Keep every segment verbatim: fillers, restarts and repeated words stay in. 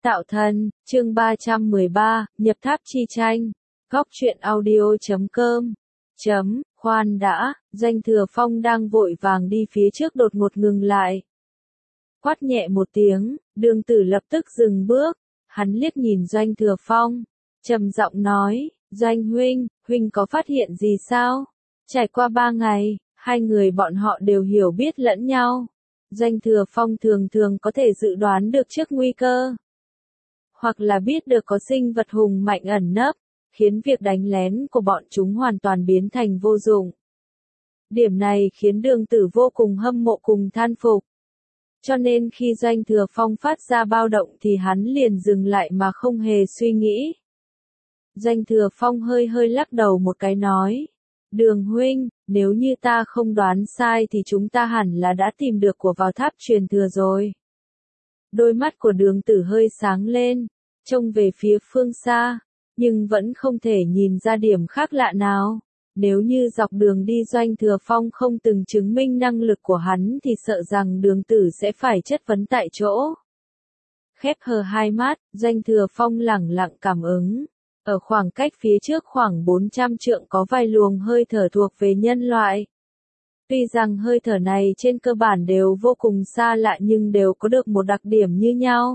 Tạo thần, chương ba trăm mười ba, nhập tháp chi tranh. Góc truyện audio chấm com. Chấm, khoan đã, Doanh Thừa Phong đang vội vàng đi phía trước đột ngột ngừng lại. Quát nhẹ một tiếng, Đường Tử lập tức dừng bước, hắn liếc nhìn Doanh Thừa Phong, trầm giọng nói, Doanh huynh, huynh có phát hiện gì sao? Trải qua ba ngày, hai người bọn họ đều hiểu biết lẫn nhau. Doanh Thừa Phong thường thường có thể dự đoán được trước nguy cơ, hoặc là biết được có sinh vật hùng mạnh ẩn nấp, khiến việc đánh lén của bọn chúng hoàn toàn biến thành vô dụng. Điểm này khiến Đường Tử vô cùng hâm mộ cùng than phục. Cho nên khi Doanh Thừa Phong phát ra bao động thì hắn liền dừng lại mà không hề suy nghĩ. Doanh Thừa Phong hơi hơi lắc đầu một cái nói, Đường huynh, nếu như ta không đoán sai thì chúng ta hẳn là đã tìm được của vào tháp truyền thừa rồi. Đôi mắt của Đường Tử hơi sáng lên, trông về phía phương xa, nhưng vẫn không thể nhìn ra điểm khác lạ nào. Nếu như dọc đường đi Doanh Thừa Phong không từng chứng minh năng lực của hắn thì sợ rằng Đường Tử sẽ phải chất vấn tại chỗ. Khép hờ hai mắt, Doanh Thừa Phong lẳng lặng cảm ứng. Ở khoảng cách phía trước khoảng bốn trăm trượng có vài luồng hơi thở thuộc về nhân loại. Tuy rằng hơi thở này trên cơ bản đều vô cùng xa lạ nhưng đều có được một đặc điểm như nhau.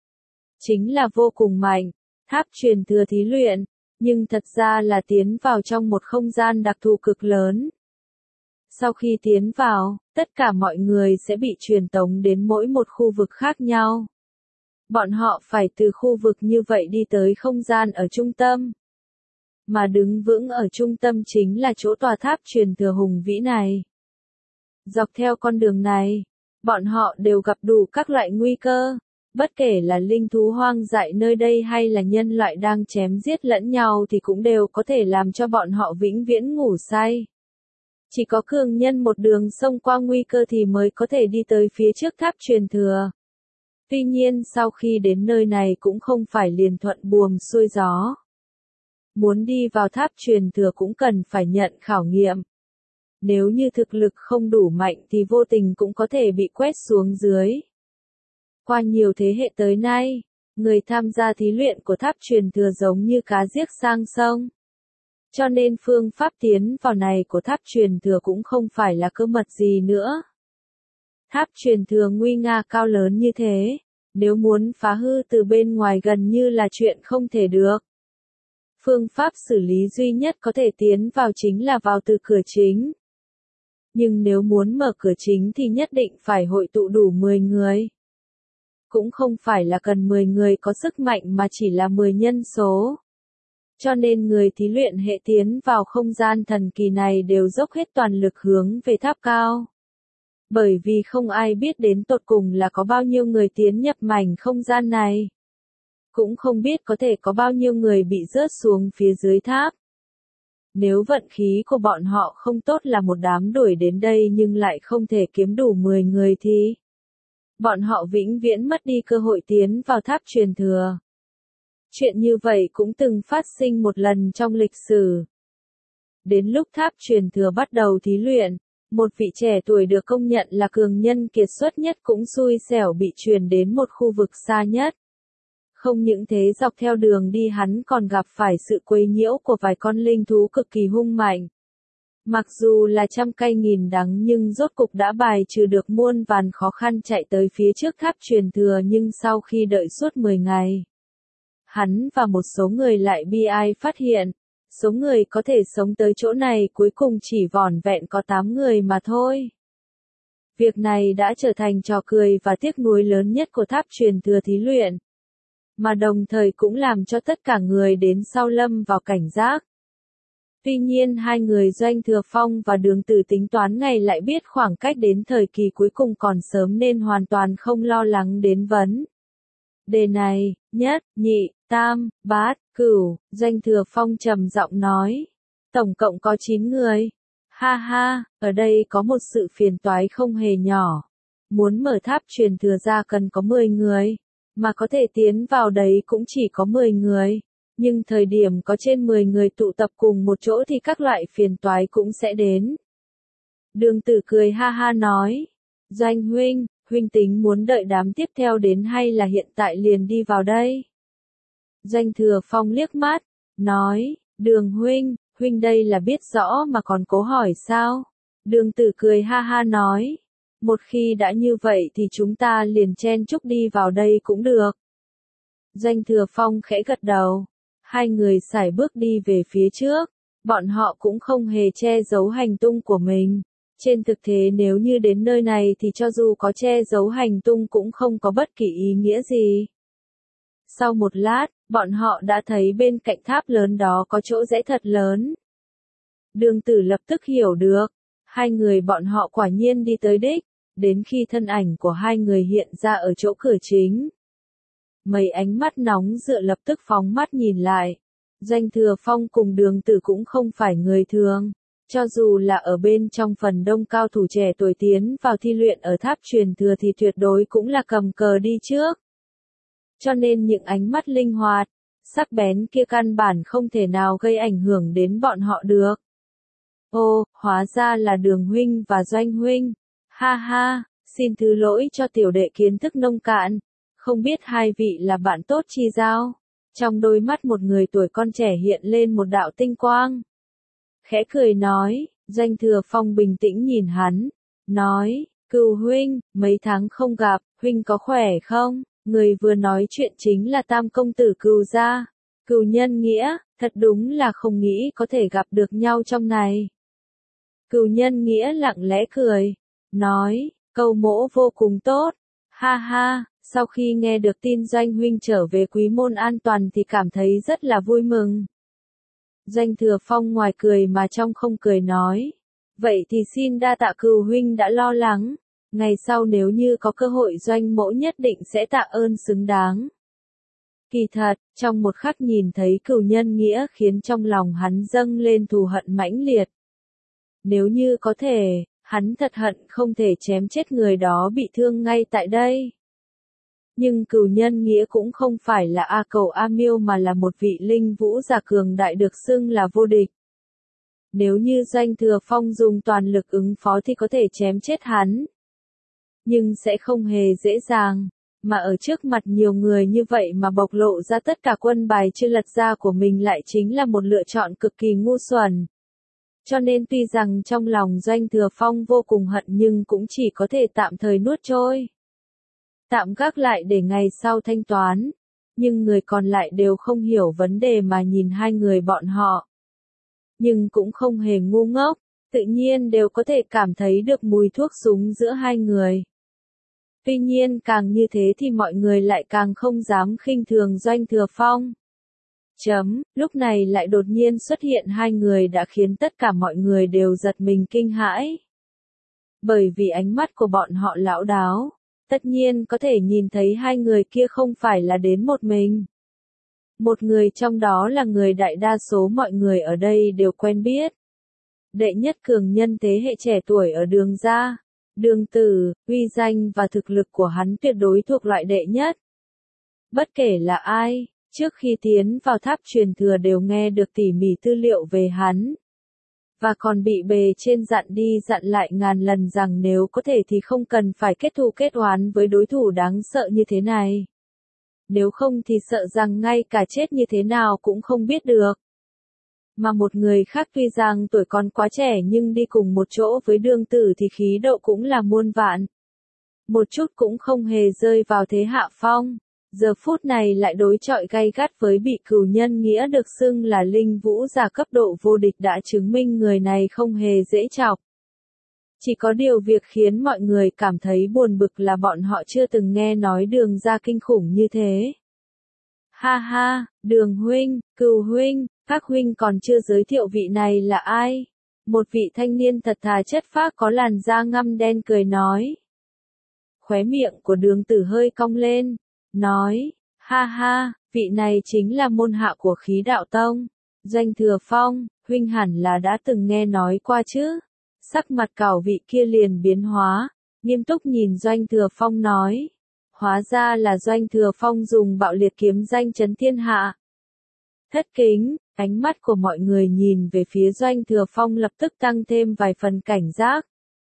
Chính là vô cùng mạnh, tháp truyền thừa thí luyện, nhưng thật ra là tiến vào trong một không gian đặc thù cực lớn. Sau khi tiến vào, tất cả mọi người sẽ bị truyền tống đến mỗi một khu vực khác nhau. Bọn họ phải từ khu vực như vậy đi tới không gian ở trung tâm. Mà đứng vững ở trung tâm chính là chỗ tòa tháp truyền thừa hùng vĩ này. Dọc theo con đường này, bọn họ đều gặp đủ các loại nguy cơ, bất kể là linh thú hoang dại nơi đây hay là nhân loại đang chém giết lẫn nhau thì cũng đều có thể làm cho bọn họ vĩnh viễn ngủ say. Chỉ có cường nhân một đường xông qua nguy cơ thì mới có thể đi tới phía trước tháp truyền thừa. Tuy nhiên sau khi đến nơi này cũng không phải liền thuận buồm xuôi gió. Muốn đi vào tháp truyền thừa cũng cần phải nhận khảo nghiệm. Nếu như thực lực không đủ mạnh thì vô tình cũng có thể bị quét xuống dưới. Qua nhiều thế hệ tới nay, người tham gia thí luyện của tháp truyền thừa giống như cá giết sang sông. Cho nên phương pháp tiến vào này của tháp truyền thừa cũng không phải là cơ mật gì nữa. Tháp truyền thừa nguy nga cao lớn như thế, nếu muốn phá hư từ bên ngoài gần như là chuyện không thể được. Phương pháp xử lý duy nhất có thể tiến vào chính là vào từ cửa chính. Nhưng nếu muốn mở cửa chính thì nhất định phải hội tụ đủ mười người. Cũng không phải là cần mười người có sức mạnh mà chỉ là mười nhân số. Cho nên người thí luyện hệ tiến vào không gian thần kỳ này đều dốc hết toàn lực hướng về tháp cao. Bởi vì không ai biết đến tột cùng là có bao nhiêu người tiến nhập mảnh không gian này. Cũng không biết có thể có bao nhiêu người bị rớt xuống phía dưới tháp. Nếu vận khí của bọn họ không tốt là một đám đuổi đến đây nhưng lại không thể kiếm đủ mười người thì bọn họ vĩnh viễn mất đi cơ hội tiến vào tháp truyền thừa. Chuyện như vậy cũng từng phát sinh một lần trong lịch sử. Đến lúc tháp truyền thừa bắt đầu thí luyện, một vị trẻ tuổi được công nhận là cường nhân kiệt xuất nhất cũng xui xẻo bị truyền đến một khu vực xa nhất. Không những thế dọc theo đường đi hắn còn gặp phải sự quấy nhiễu của vài con linh thú cực kỳ hung mạnh. Mặc dù là trăm cây nghìn đắng nhưng rốt cục đã bài trừ được muôn vàn khó khăn chạy tới phía trước tháp truyền thừa nhưng sau khi đợi suốt mười ngày. Hắn và một số người lại bi ai phát hiện, số người có thể sống tới chỗ này cuối cùng chỉ vỏn vẹn có tám người mà thôi. Việc này đã trở thành trò cười và tiếc nuối lớn nhất của tháp truyền thừa thí luyện. Mà đồng thời cũng làm cho tất cả người đến sau lâm vào cảnh giác. Tuy nhiên hai người Doanh Thừa Phong và Đường Tử tính toán ngày lại biết khoảng cách đến thời kỳ cuối cùng còn sớm nên hoàn toàn không lo lắng đến vấn đề này. Nhất, nhị, tam, bát, cửu, Doanh Thừa Phong trầm giọng nói. Tổng cộng có chín người. Ha ha, ở đây có một sự phiền toái không hề nhỏ. Muốn mở tháp truyền thừa ra cần có mười người. Mà có thể tiến vào đấy cũng chỉ có mười người. Nhưng thời điểm có trên mười người tụ tập cùng một chỗ thì các loại phiền toái cũng sẽ đến. Đường Tử cười ha ha nói. Doanh huynh, huynh tính muốn đợi đám tiếp theo đến hay là hiện tại liền đi vào đây? Doanh Thừa Phong liếc mắt, nói, Đường huynh, huynh đây là biết rõ mà còn cố hỏi sao? Đường Tử cười ha ha nói, một khi đã như vậy thì chúng ta liền chen chúc đi vào đây cũng được. Doanh Thừa Phong khẽ gật đầu, hai người sải bước đi về phía trước, bọn họ cũng không hề che giấu hành tung của mình. Trên thực tế nếu như đến nơi này thì cho dù có che giấu hành tung cũng không có bất kỳ ý nghĩa gì. Sau một lát, bọn họ đã thấy bên cạnh tháp lớn đó có chỗ rẽ thật lớn. Đường Tử lập tức hiểu được, hai người bọn họ quả nhiên đi tới đích, đến khi thân ảnh của hai người hiện ra ở chỗ cửa chính. Mấy ánh mắt nóng dựa lập tức phóng mắt nhìn lại. Doanh Thừa Phong cùng Đường Tử cũng không phải người thường. Cho dù là ở bên trong phần đông cao thủ trẻ tuổi tiến vào thi luyện ở tháp truyền thừa thì tuyệt đối cũng là cầm cờ đi trước. Cho nên những ánh mắt linh hoạt, sắc bén kia căn bản không thể nào gây ảnh hưởng đến bọn họ được. Ô, hóa ra là Đường huynh và Doanh huynh. Ha ha, xin thứ lỗi cho tiểu đệ kiến thức nông cạn. Không biết hai vị là bạn tốt chi giao. Trong đôi mắt một người tuổi con trẻ hiện lên một đạo tinh quang. Khẽ cười nói, Doanh Thừa Phong bình tĩnh nhìn hắn, nói, Cừu huynh, mấy tháng không gặp, huynh có khỏe không? Người vừa nói chuyện chính là Tam công tử Cừu gia. Cừu nhân nghĩa, thật đúng là không nghĩ có thể gặp được nhau trong này. Cừu nhân nghĩa lặng lẽ cười, nói, câu mỗ vô cùng tốt, ha ha, sau khi nghe được tin Doanh huynh trở về Quý môn an toàn thì cảm thấy rất là vui mừng. Doanh Thừa Phong ngoài cười mà trong không cười nói, vậy thì xin đa tạ Cừu huynh đã lo lắng, ngày sau nếu như có cơ hội Doanh mỗ nhất định sẽ tạ ơn xứng đáng. Kỳ thật, trong một khắc nhìn thấy Cừu nhân nghĩa khiến trong lòng hắn dâng lên thù hận mãnh liệt. Nếu như có thể, hắn thật hận không thể chém chết người đó bị thương ngay tại đây. Nhưng Cừu nhân nghĩa cũng không phải là A Cầu A Miêu mà là một vị linh vũ giả cường đại được xưng là vô địch. Nếu như Doanh Thừa Phong dùng toàn lực ứng phó thì có thể chém chết hắn. Nhưng sẽ không hề dễ dàng, mà ở trước mặt nhiều người như vậy mà bộc lộ ra tất cả quân bài chưa lật ra của mình lại chính là một lựa chọn cực kỳ ngu xuẩn. Cho nên tuy rằng trong lòng Doanh Thừa Phong vô cùng hận nhưng cũng chỉ có thể tạm thời nuốt trôi. Tạm gác lại để ngày sau thanh toán. Nhưng người còn lại đều không hiểu vấn đề mà nhìn hai người bọn họ. Nhưng cũng không hề ngu ngốc, tự nhiên đều có thể cảm thấy được mùi thuốc súng giữa hai người. Tuy nhiên càng như thế thì mọi người lại càng không dám khinh thường Doanh Thừa Phong. Chấm, lúc này lại đột nhiên xuất hiện hai người đã khiến tất cả mọi người đều giật mình kinh hãi. Bởi vì ánh mắt của bọn họ lão đáo, tất nhiên có thể nhìn thấy hai người kia không phải là đến một mình. Một người trong đó là người đại đa số mọi người ở đây đều quen biết. Đệ nhất cường nhân thế hệ trẻ tuổi ở Đường gia, Đường Tử, uy danh và thực lực của hắn tuyệt đối thuộc loại đệ nhất. Bất kể là ai, trước khi tiến vào tháp truyền thừa đều nghe được tỉ mỉ tư liệu về hắn. Và còn bị bề trên dặn đi dặn lại ngàn lần rằng nếu có thể thì không cần phải kết thù kết oán với đối thủ đáng sợ như thế này. Nếu không thì sợ rằng ngay cả chết như thế nào cũng không biết được. Mà một người khác tuy rằng tuổi còn quá trẻ nhưng đi cùng một chỗ với Đường Tử thì khí độ cũng là muôn vạn. Một chút cũng không hề rơi vào thế hạ phong. Giờ phút này lại đối chọi gay gắt với bị Cừu nhân nghĩa được xưng là linh vũ giả cấp độ vô địch đã chứng minh người này không hề dễ chọc. Chỉ có điều việc khiến mọi người cảm thấy buồn bực là bọn họ chưa từng nghe nói Đường gia kinh khủng như thế. Ha ha, Đường huynh, Cừu huynh, các huynh còn chưa giới thiệu vị này là ai? Một vị thanh niên thật thà chất phác có làn da ngăm đen cười nói. Khóe miệng của Đường Tử hơi cong lên. Nói, ha ha, vị này chính là môn hạ của Khí Đạo Tông. Doanh Thừa Phong, huynh hẳn là đã từng nghe nói qua chứ. Sắc mặt cảo vị kia liền biến hóa, nghiêm túc nhìn Doanh Thừa Phong nói. Hóa ra là Doanh Thừa Phong dùng bạo liệt kiếm danh chấn thiên hạ. Thất kính, ánh mắt của mọi người nhìn về phía Doanh Thừa Phong lập tức tăng thêm vài phần cảnh giác.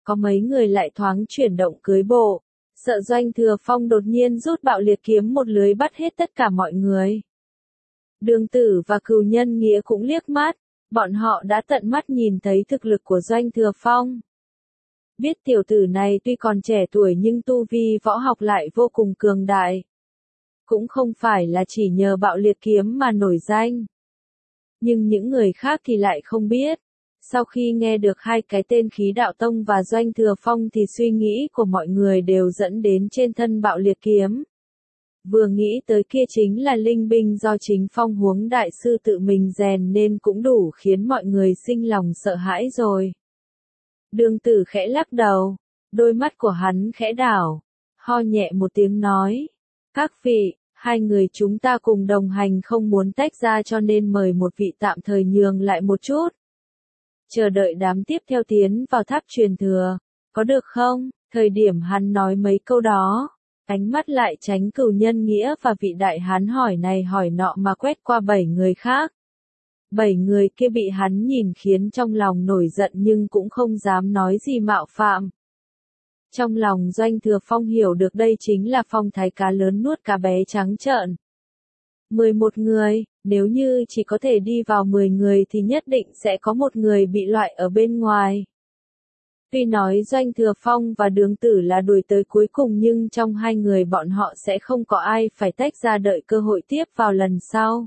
có mấy người lại thoáng chuyển động cưới bộ, sợ Doanh Thừa Phong đột nhiên rút bạo liệt kiếm một lưới bắt hết tất cả mọi người. Đường Tử và Cửu Nhân Nghĩa cũng liếc mắt, bọn họ đã tận mắt nhìn thấy thực lực của Doanh Thừa Phong. Biết tiểu tử này tuy còn trẻ tuổi nhưng tu vi võ học lại vô cùng cường đại. Cũng không phải là chỉ nhờ bạo liệt kiếm mà nổi danh. Nhưng những người khác thì lại không biết. Sau khi nghe được hai cái tên Khí Đạo Tông và Doanh Thừa Phong thì suy nghĩ của mọi người đều dẫn đến trên thân bạo liệt kiếm. Vừa nghĩ tới kia chính là linh binh do chính Phong Huống đại sư tự mình rèn nên cũng đủ khiến mọi người sinh lòng sợ hãi rồi. Đường Tử khẽ lắc đầu, đôi mắt của hắn khẽ đảo, ho nhẹ một tiếng nói, các vị, hai người chúng ta cùng đồng hành không muốn tách ra cho nên mời một vị tạm thời nhường lại một chút. Chờ đợi đám tiếp theo tiến vào tháp truyền thừa, có được không? Thời điểm hắn nói mấy câu đó, ánh mắt lại tránh Cửu Nhân Nghĩa và vị đại hán hỏi này hỏi nọ mà quét qua bảy người khác. Bảy người kia bị hắn nhìn khiến trong lòng nổi giận nhưng cũng không dám nói gì mạo phạm. Trong lòng Doanh Thừa Phong hiểu được đây chính là phong thái cá lớn nuốt cá bé trắng trợn. mười một người, nếu như chỉ có thể đi vào mười người thì nhất định sẽ có một người bị loại ở bên ngoài. Tuy nói Doanh Thừa Phong và Đường Tử là đuổi tới cuối cùng nhưng trong hai người bọn họ sẽ không có ai phải tách ra đợi cơ hội tiếp vào lần sau.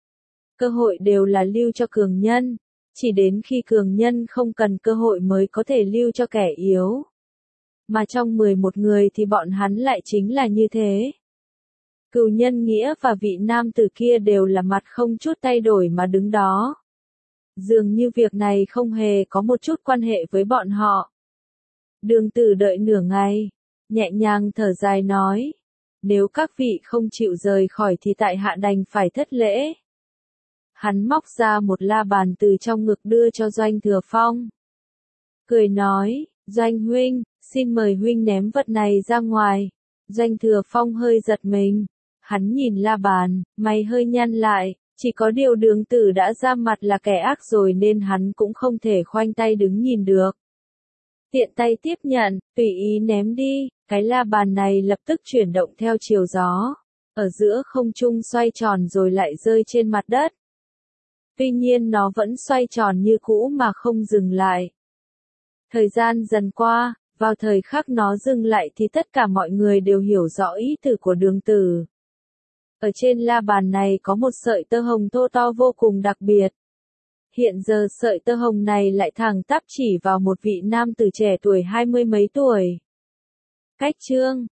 Cơ hội đều là lưu cho cường nhân, chỉ đến khi cường nhân không cần cơ hội mới có thể lưu cho kẻ yếu. Mà trong mười một người thì bọn hắn lại chính là như thế. Cửu Nhân Nghĩa và vị nam tử kia đều là mặt không chút thay đổi mà đứng đó. Dường như việc này không hề có một chút quan hệ với bọn họ. Đường Tử đợi nửa ngày, nhẹ nhàng thở dài nói, nếu các vị không chịu rời khỏi thì tại hạ đành phải thất lễ. Hắn móc ra một la bàn từ trong ngực đưa cho Doanh Thừa Phong. Cười nói, Doanh huynh, xin mời huynh ném vật này ra ngoài. Doanh Thừa Phong hơi giật mình. Hắn nhìn la bàn, mày hơi nhăn lại, chỉ có điều Đường Tử đã ra mặt là kẻ ác rồi nên hắn cũng không thể khoanh tay đứng nhìn được. Tiện tay tiếp nhận, tùy ý ném đi, cái la bàn này lập tức chuyển động theo chiều gió. Ở giữa không trung xoay tròn rồi lại rơi trên mặt đất. Tuy nhiên nó vẫn xoay tròn như cũ mà không dừng lại. Thời gian dần qua, vào thời khắc nó dừng lại thì tất cả mọi người đều hiểu rõ ý tử của Đường Tử. Ở trên la bàn này có một sợi tơ hồng thô to vô cùng đặc biệt. Hiện giờ sợi tơ hồng này lại thẳng tắp chỉ vào một vị nam tử trẻ tuổi hai mươi mấy tuổi. Cách chương